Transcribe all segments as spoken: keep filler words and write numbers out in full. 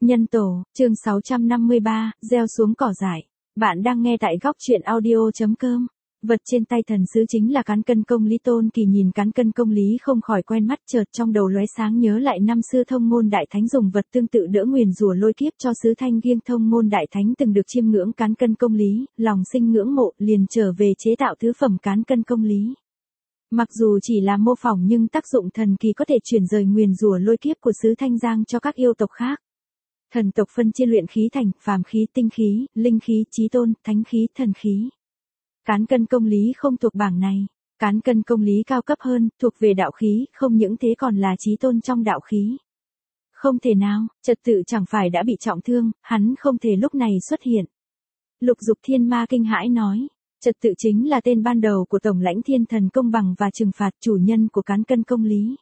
Nhân tổ, chương sáu trăm năm mươi ba, gieo xuống cỏ dại. Bạn đang nghe tại góc truyện audio chấm com. Vật trên tay thần sứ chính là cán cân công lý. Tôn Kỳ nhìn cán cân công lý không khỏi quen mắt, chợt trong đầu lóe sáng nhớ lại năm xưa Thông Môn Đại Thánh dùng vật tương tự đỡ nguyền rủa lôi kiếp cho sứ Thanh Viêng. Thông Môn Đại Thánh từng được chiêm ngưỡng cán cân công lý, lòng sinh ngưỡng mộ, liền trở về chế tạo thứ phẩm cán cân công lý. Mặc dù chỉ là mô phỏng nhưng tác dụng thần kỳ có thể chuyển rời nguyền rủa lôi kiếp của sứ Thanh Giang cho các yêu tộc khác. Thần tộc phân chia luyện khí thành phàm khí, tinh khí, linh khí, chí tôn, thánh khí, thần khí. Cán cân công lý không thuộc bảng này. Cán cân công lý cao cấp hơn, thuộc về đạo khí, không những thế còn là chí tôn trong đạo khí. Không thể nào, Trật Tự chẳng phải đã bị trọng thương, hắn không thể lúc này xuất hiện. Lục Dục Thiên Ma kinh hãi nói, Trật Tự chính là tên ban đầu của Tổng lãnh Thiên Thần công bằng và trừng phạt, chủ nhân của cán cân công lý.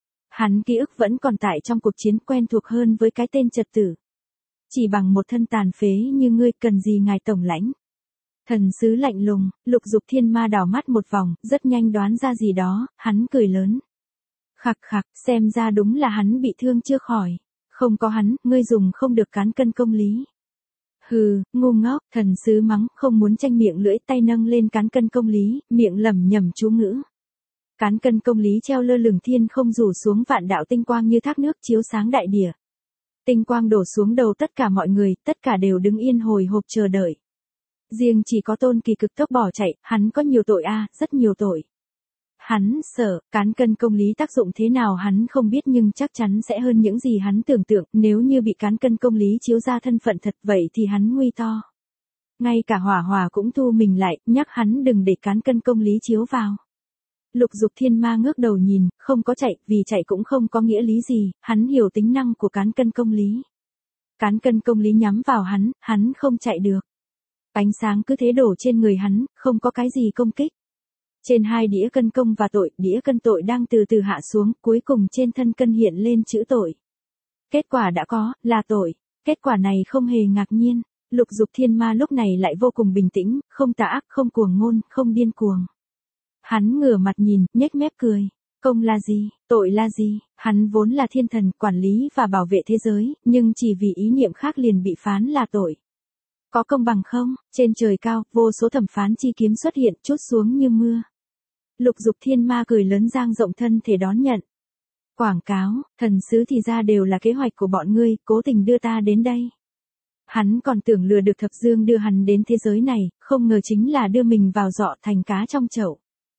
Hắn ký ức vẫn còn tại trong cuộc chiến, quen thuộc hơn với cái tên Trật Tự. Chỉ bằng một thân tàn phế như ngươi cần gì ngài tổng lãnh? Thần sứ lạnh lùng. Lục Dục Thiên Ma đảo mắt một vòng, rất nhanh đoán ra gì đó, hắn cười lớn. Khặc khặc, xem ra đúng là hắn bị thương chưa khỏi. Không có hắn, ngươi dùng không được cán cân công lý. Hừ, ngu ngốc, thần sứ mắng, không muốn tranh miệng lưỡi, tay nâng lên cán cân công lý, miệng lẩm nhẩm chú ngữ. Cán cân công lý treo lơ lửng thiên không rủ xuống, vạn đạo tinh quang như thác nước chiếu sáng đại địa. Tinh quang đổ xuống đầu tất cả mọi người, tất cả đều đứng yên hồi hộp chờ đợi. Riêng chỉ có Tôn Kỳ cực tốc bỏ chạy, hắn có nhiều tội a, à, rất nhiều tội. Hắn sợ, cán cân công lý tác dụng thế nào hắn không biết nhưng chắc chắn sẽ hơn những gì hắn tưởng tượng, nếu như bị cán cân công lý chiếu ra thân phận thật vậy thì hắn nguy to. Ngay cả Hỏa Hỏa cũng thu mình lại, nhắc hắn đừng để cán cân công lý chiếu vào. Lục Dục Thiên Ma ngước đầu nhìn, không có chạy, vì chạy cũng không có nghĩa lý gì, hắn hiểu tính năng của cán cân công lý. Cán cân công lý nhắm vào hắn, hắn không chạy được. Ánh sáng cứ thế đổ trên người hắn, không có cái gì công kích. Trên hai đĩa cân công và tội, đĩa cân tội đang từ từ hạ xuống, cuối cùng trên thân cân hiện lên chữ tội. Kết quả đã có, là tội. Kết quả này không hề ngạc nhiên. Lục Dục Thiên Ma lúc này lại vô cùng bình tĩnh, không tà ác, không cuồng ngôn, không điên cuồng. Hắn ngửa mặt nhìn, nhếch mép cười. Công là gì, tội là gì? Hắn vốn là thiên thần, quản lý và bảo vệ thế giới, nhưng chỉ vì ý niệm khác liền bị phán là tội. Có công bằng không? Trên trời cao, vô số thẩm phán chi kiếm xuất hiện, trút xuống như mưa. Lục Dục Thiên Ma cười lớn dang rộng thân thể đón nhận. Quảng cáo, thần sứ thì ra đều là kế hoạch của bọn ngươi, cố tình đưa ta đến đây. Hắn còn tưởng lừa được Thập Dương đưa hắn đến thế giới này, không ngờ chính là đưa mình vào giọ thành cá trong chậu.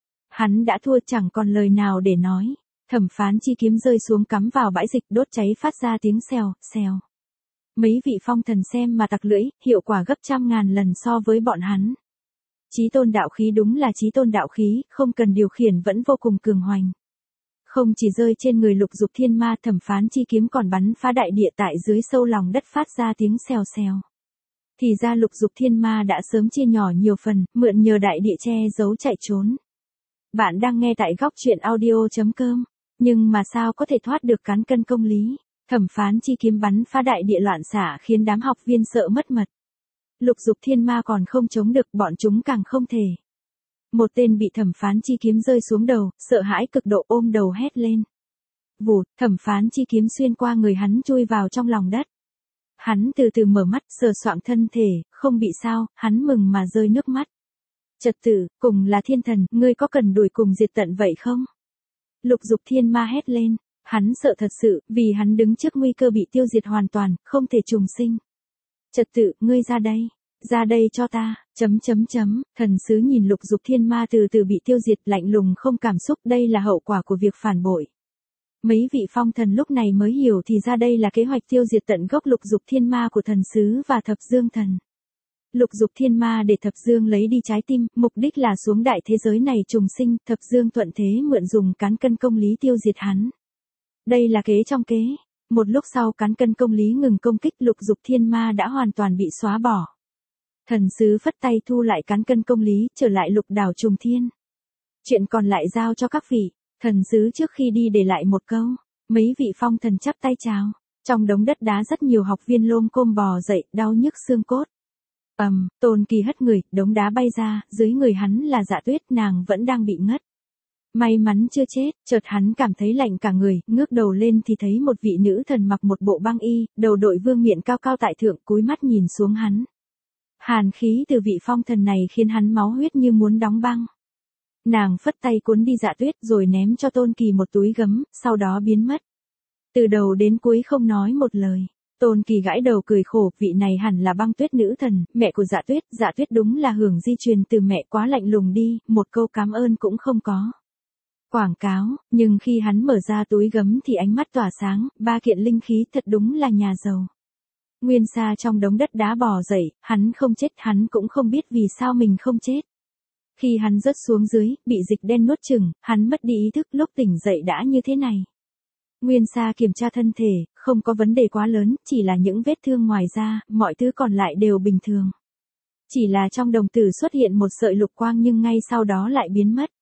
Hắn đã thua, chẳng còn lời nào để nói. Thẩm phán chi kiếm rơi xuống cắm vào bãi dịch, đốt cháy phát ra tiếng xèo, xèo. Mấy vị phong thần xem mà tặc lưỡi, hiệu quả gấp trăm ngàn lần so với bọn hắn. Chí tôn đạo khí đúng là chí tôn đạo khí, không cần điều khiển vẫn vô cùng cường hoành. Không chỉ rơi trên người Lục Dục Thiên Ma, thẩm phán chi kiếm còn bắn phá đại địa tại dưới sâu lòng đất phát ra tiếng xèo xèo. Thì ra Lục Dục Thiên Ma đã sớm chia nhỏ nhiều phần, mượn nhờ đại địa che giấu chạy trốn. Bạn đang nghe tại góc truyện audio chấm com. Nhưng mà sao có thể thoát được cán cân công lý? Thẩm phán chi kiếm bắn phá đại địa loạn xạ khiến đám học viên sợ mất mật. Lục Dục Thiên Ma còn không chống được, bọn chúng càng không thể. Một tên bị thẩm phán chi kiếm rơi xuống đầu, sợ hãi cực độ ôm đầu hét lên. Vụt, thẩm phán chi kiếm xuyên qua người hắn chui vào trong lòng đất. Hắn từ từ mở mắt, sờ soạng thân thể, không bị sao, hắn mừng mà rơi nước mắt. Trật Tự, cùng là thiên thần, ngươi có cần đuổi cùng diệt tận vậy không? Lục Dục Thiên Ma hét lên, hắn sợ thật sự, vì hắn đứng trước nguy cơ bị tiêu diệt hoàn toàn, không thể trùng sinh. Trật Tự, ngươi ra đây, ra đây cho ta, chấm chấm chấm, thần sứ nhìn Lục Dục Thiên Ma từ từ bị tiêu diệt, lạnh lùng không cảm xúc, đây là hậu quả của việc phản bội. Mấy vị phong thần lúc này mới hiểu thì ra đây là kế hoạch tiêu diệt tận gốc Lục Dục Thiên Ma của thần sứ và Thập Dương thần. Lục Dục Thiên Ma để Thập Dương lấy đi trái tim, mục đích là xuống đại thế giới này trùng sinh, Thập Dương thuận thế mượn dùng cán cân công lý tiêu diệt hắn. Đây là kế trong kế. Một lúc sau cán cân công lý ngừng công kích, Lục Dục Thiên Ma đã hoàn toàn bị xóa bỏ. Thần sứ phất tay thu lại cán cân công lý, trở lại lục đảo trùng thiên. Chuyện còn lại giao cho các vị. Thần sứ trước khi đi để lại một câu. Mấy vị phong thần chắp tay chào. Trong đống đất đá rất nhiều học viên lôm côm bò dậy, đau nhức xương cốt. Ầm, um, Tôn Kỳ hất người, đống đá bay ra, dưới người hắn là Dạ Tuyết, nàng vẫn đang bị ngất. May mắn chưa chết, chợt hắn cảm thấy lạnh cả người, ngước đầu lên thì thấy một vị nữ thần mặc một bộ băng y, đầu đội vương miện cao cao tại thượng, cúi mắt nhìn xuống hắn. Hàn khí từ vị phong thần này khiến hắn máu huyết như muốn đóng băng. Nàng phất tay cuốn đi Dạ Tuyết rồi ném cho Tôn Kỳ một túi gấm, sau đó biến mất. Từ đầu đến cuối không nói một lời. Tôn Kỳ gãi đầu cười khổ, vị này hẳn là Băng Tuyết nữ thần, mẹ của Dạ Tuyết, Dạ Tuyết đúng là hưởng di truyền từ mẹ, quá lạnh lùng đi, một câu cảm ơn cũng không có. Quảng cáo, nhưng khi hắn mở ra túi gấm thì ánh mắt tỏa sáng, ba kiện linh khí thật đúng là nhà giàu. Nguyên Sa trong đống đất đá bò dậy, hắn không chết, hắn cũng không biết vì sao mình không chết. Khi hắn rớt xuống dưới, bị dịch đen nuốt chửng, hắn mất đi ý thức, lúc tỉnh dậy đã như thế này. Nguyên Sa kiểm tra thân thể, không có vấn đề quá lớn, chỉ là những vết thương ngoài da, mọi thứ còn lại đều bình thường. Chỉ là trong đồng tử xuất hiện một sợi lục quang nhưng ngay sau đó lại biến mất.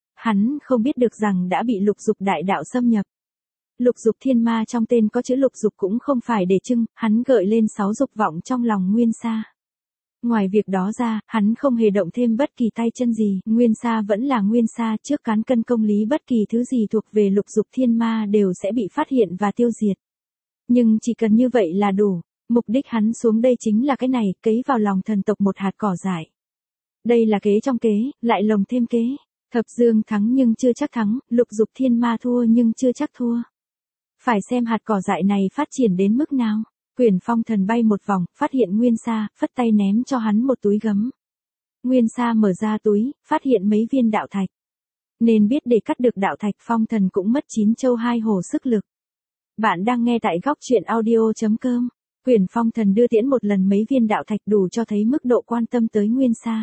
Hắn không biết được rằng đã bị lục dục đại đạo xâm nhập. Lục dục thiên ma trong tên có chữ lục dục cũng không phải để trưng, hắn gợi lên sáu dục vọng trong lòng Nguyên Sa. Ngoài việc đó ra, hắn không hề động thêm bất kỳ tay chân gì, Nguyên Sa vẫn là Nguyên Sa, trước cán cân công lý bất kỳ thứ gì thuộc về lục dục thiên ma đều sẽ bị phát hiện và tiêu diệt. Nhưng chỉ cần như vậy là đủ, mục đích hắn xuống đây chính là cái này, cấy vào lòng thần tộc một hạt cỏ dại. Đây là kế trong kế, lại lồng thêm kế. Thập Dương thắng nhưng chưa chắc thắng, lục dục thiên ma thua nhưng chưa chắc thua. Phải xem hạt cỏ dại này phát triển đến mức nào. Quyển Phong Thần bay một vòng, phát hiện Nguyên Sa, phất tay ném cho hắn một túi gấm. Nguyên Sa mở ra túi, phát hiện mấy viên đạo thạch. Nên biết để cắt được đạo thạch Phong Thần cũng mất chín châu hai hổ sức lực. Bạn đang nghe tại góc truyện audio chấm com. Quyển Phong Thần đưa tiễn một lần mấy viên đạo thạch đủ cho thấy mức độ quan tâm tới Nguyên Sa.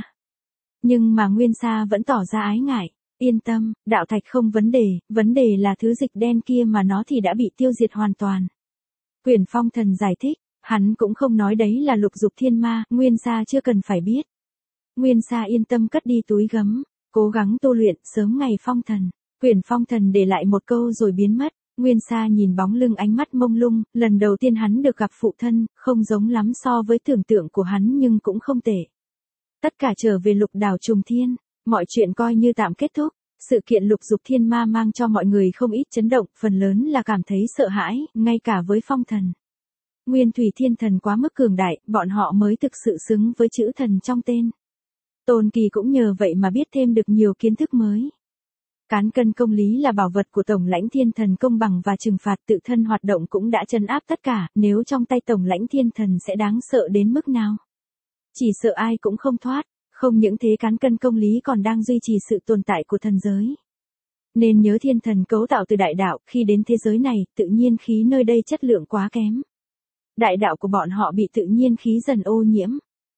Nhưng mà Nguyên Sa vẫn tỏ ra ái ngại. Yên tâm, đạo thạch không vấn đề, vấn đề là thứ dịch đen kia mà nó thì đã bị tiêu diệt hoàn toàn. Quyển Phong Thần giải thích, hắn cũng không nói đấy là lục dục thiên ma, Nguyên Sa chưa cần phải biết. Nguyên Sa yên tâm cất đi túi gấm, cố gắng tu luyện, sớm ngày phong thần. Quyển Phong Thần để lại một câu rồi biến mất. Nguyên Sa nhìn bóng lưng, ánh mắt mông lung, lần đầu tiên hắn được gặp phụ thân, không giống lắm so với tưởng tượng của hắn nhưng cũng không tệ. Tất cả trở về Lục Đảo Trùng Thiên, mọi chuyện coi như tạm kết thúc. Sự kiện lục dục thiên ma mang cho mọi người không ít chấn động, phần lớn là cảm thấy sợ hãi, ngay cả với Phong Thần. Nguyên Thủy Thiên Thần quá mức cường đại, bọn họ mới thực sự xứng với chữ thần trong tên. Tôn Kỳ cũng nhờ vậy mà biết thêm được nhiều kiến thức mới. Cán cân công lý là bảo vật của Tổng lãnh Thiên Thần, công bằng và trừng phạt tự thân hoạt động cũng đã trấn áp tất cả, nếu trong tay Tổng lãnh Thiên Thần sẽ đáng sợ đến mức nào. Chỉ sợ ai cũng không thoát. Không những thế, cán cân công lý còn đang duy trì sự tồn tại của thần giới. Nên nhớ thiên thần cấu tạo từ đại đạo, khi đến thế giới này, tự nhiên khí nơi đây chất lượng quá kém. Đại đạo của bọn họ bị tự nhiên khí dần ô nhiễm.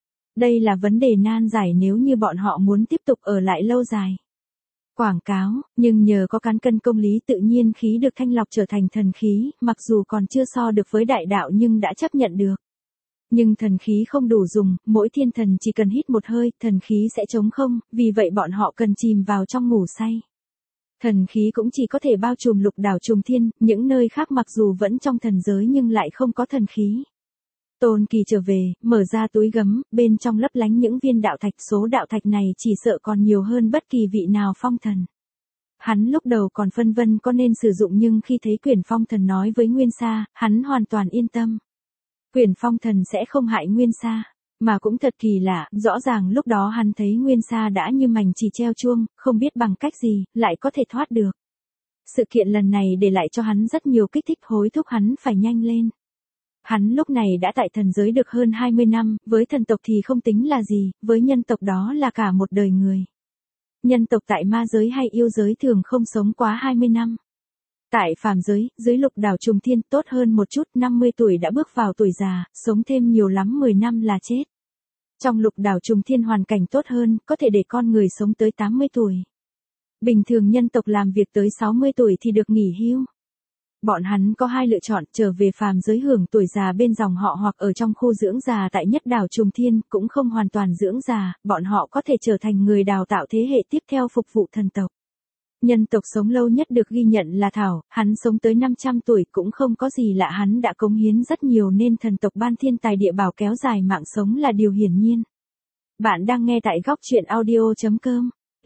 Đây là vấn đề nan giải nếu như bọn họ muốn tiếp tục ở lại lâu dài. Quảng cáo, nhưng nhờ có cán cân công lý tự nhiên khí được thanh lọc trở thành thần khí, mặc dù còn chưa so được với đại đạo nhưng đã chấp nhận được. Nhưng thần khí không đủ dùng, mỗi thiên thần chỉ cần hít một hơi, thần khí sẽ trống không, vì vậy bọn họ cần chìm vào trong ngủ say. Thần khí cũng chỉ có thể bao trùm Lục Đảo Trùng Thiên, những nơi khác mặc dù vẫn trong thần giới nhưng lại không có thần khí. Tôn Kỳ trở về, mở ra túi gấm, bên trong lấp lánh những viên đạo thạch, số đạo thạch này chỉ sợ còn nhiều hơn bất kỳ vị nào phong thần. Hắn lúc đầu còn phân vân có nên sử dụng nhưng khi thấy Quyển Phong Thần nói với Nguyên Sa, hắn hoàn toàn yên tâm. Quyển Phong Thần sẽ không hại Nguyên Sa, mà cũng thật kỳ lạ, rõ ràng lúc đó hắn thấy Nguyên Sa đã như mảnh chỉ treo chuông, không biết bằng cách gì, lại có thể thoát được. Sự kiện lần này để lại cho hắn rất nhiều kích thích, hối thúc hắn phải nhanh lên. Hắn lúc này đã tại thần giới được hơn hai mươi năm, với thần tộc thì không tính là gì, với nhân tộc đó là cả một đời người. Nhân tộc tại ma giới hay yêu giới thường không sống quá hai mươi năm. Tại phàm giới, dưới Lục Đảo Trùng Thiên tốt hơn một chút, năm mươi tuổi đã bước vào tuổi già, sống thêm nhiều lắm mười năm là chết. Trong Lục Đảo Trùng Thiên hoàn cảnh tốt hơn, có thể để con người sống tới tám mươi tuổi. Bình thường nhân tộc làm việc tới sáu mươi tuổi thì được nghỉ hưu. Bọn hắn có hai lựa chọn, trở về phàm giới hưởng tuổi già bên dòng họ hoặc ở trong khu dưỡng già tại nhất đảo Trùng Thiên, cũng không hoàn toàn dưỡng già, bọn họ có thể trở thành người đào tạo thế hệ tiếp theo phục vụ thần tộc. Nhân tộc sống lâu nhất được ghi nhận là Thảo, hắn sống tới năm trăm tuổi cũng không có gì lạ, hắn đã cống hiến rất nhiều nên thần tộc ban thiên tài địa bảo kéo dài mạng sống là điều hiển nhiên. Bạn đang nghe tại góc truyện audio chấm com.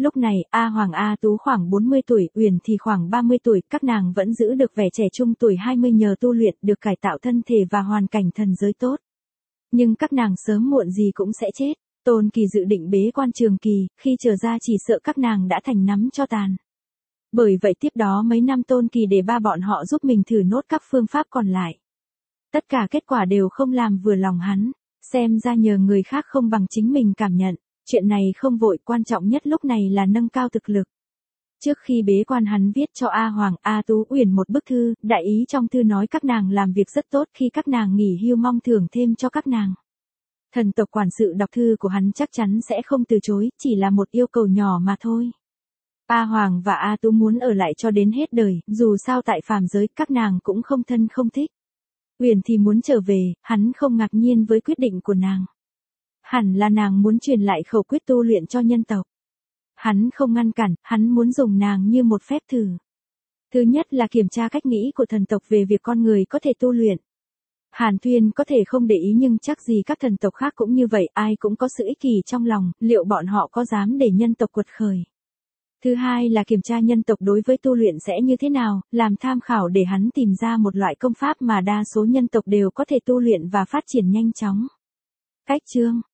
Lúc này, A Hoàng A Tú khoảng bốn mươi tuổi, Uyển thì khoảng ba mươi tuổi, các nàng vẫn giữ được vẻ trẻ trung tuổi hai mươi nhờ tu luyện, được cải tạo thân thể và hoàn cảnh thần giới tốt. Nhưng các nàng sớm muộn gì cũng sẽ chết. Tôn Kỳ dự định bế quan trường kỳ, khi trở ra chỉ sợ các nàng đã thành nắm cho tàn. Bởi vậy tiếp đó mấy năm Tôn Kỳ để ba bọn họ giúp mình thử nốt các phương pháp còn lại. Tất cả kết quả đều không làm vừa lòng hắn, xem ra nhờ người khác không bằng chính mình cảm nhận. Chuyện này không vội, quan trọng nhất lúc này là nâng cao thực lực. Trước khi bế quan hắn viết cho A Hoàng, A Tú, Uyển một bức thư, đại ý trong thư nói các nàng làm việc rất tốt, khi các nàng nghỉ hưu mong thưởng thêm cho các nàng. Thần tộc quản sự đọc thư của hắn chắc chắn sẽ không từ chối, chỉ là một yêu cầu nhỏ mà thôi. A Hoàng và A Tú muốn ở lại cho đến hết đời, dù sao tại phàm giới các nàng cũng không thân không thích. Uyển thì muốn trở về, hắn không ngạc nhiên với quyết định của nàng. Hẳn là nàng muốn truyền lại khẩu quyết tu luyện cho nhân tộc. Hắn không ngăn cản, hắn muốn dùng nàng như một phép thử. Thứ nhất là kiểm tra cách nghĩ của thần tộc về việc con người có thể tu luyện. Hàn Tuyên có thể không để ý nhưng chắc gì các thần tộc khác cũng như vậy, ai cũng có sự ích kỷ trong lòng, liệu bọn họ có dám để nhân tộc quật khởi. Thứ hai là kiểm tra nhân tộc đối với tu luyện sẽ như thế nào, làm tham khảo để hắn tìm ra một loại công pháp mà đa số nhân tộc đều có thể tu luyện và phát triển nhanh chóng. Cách chương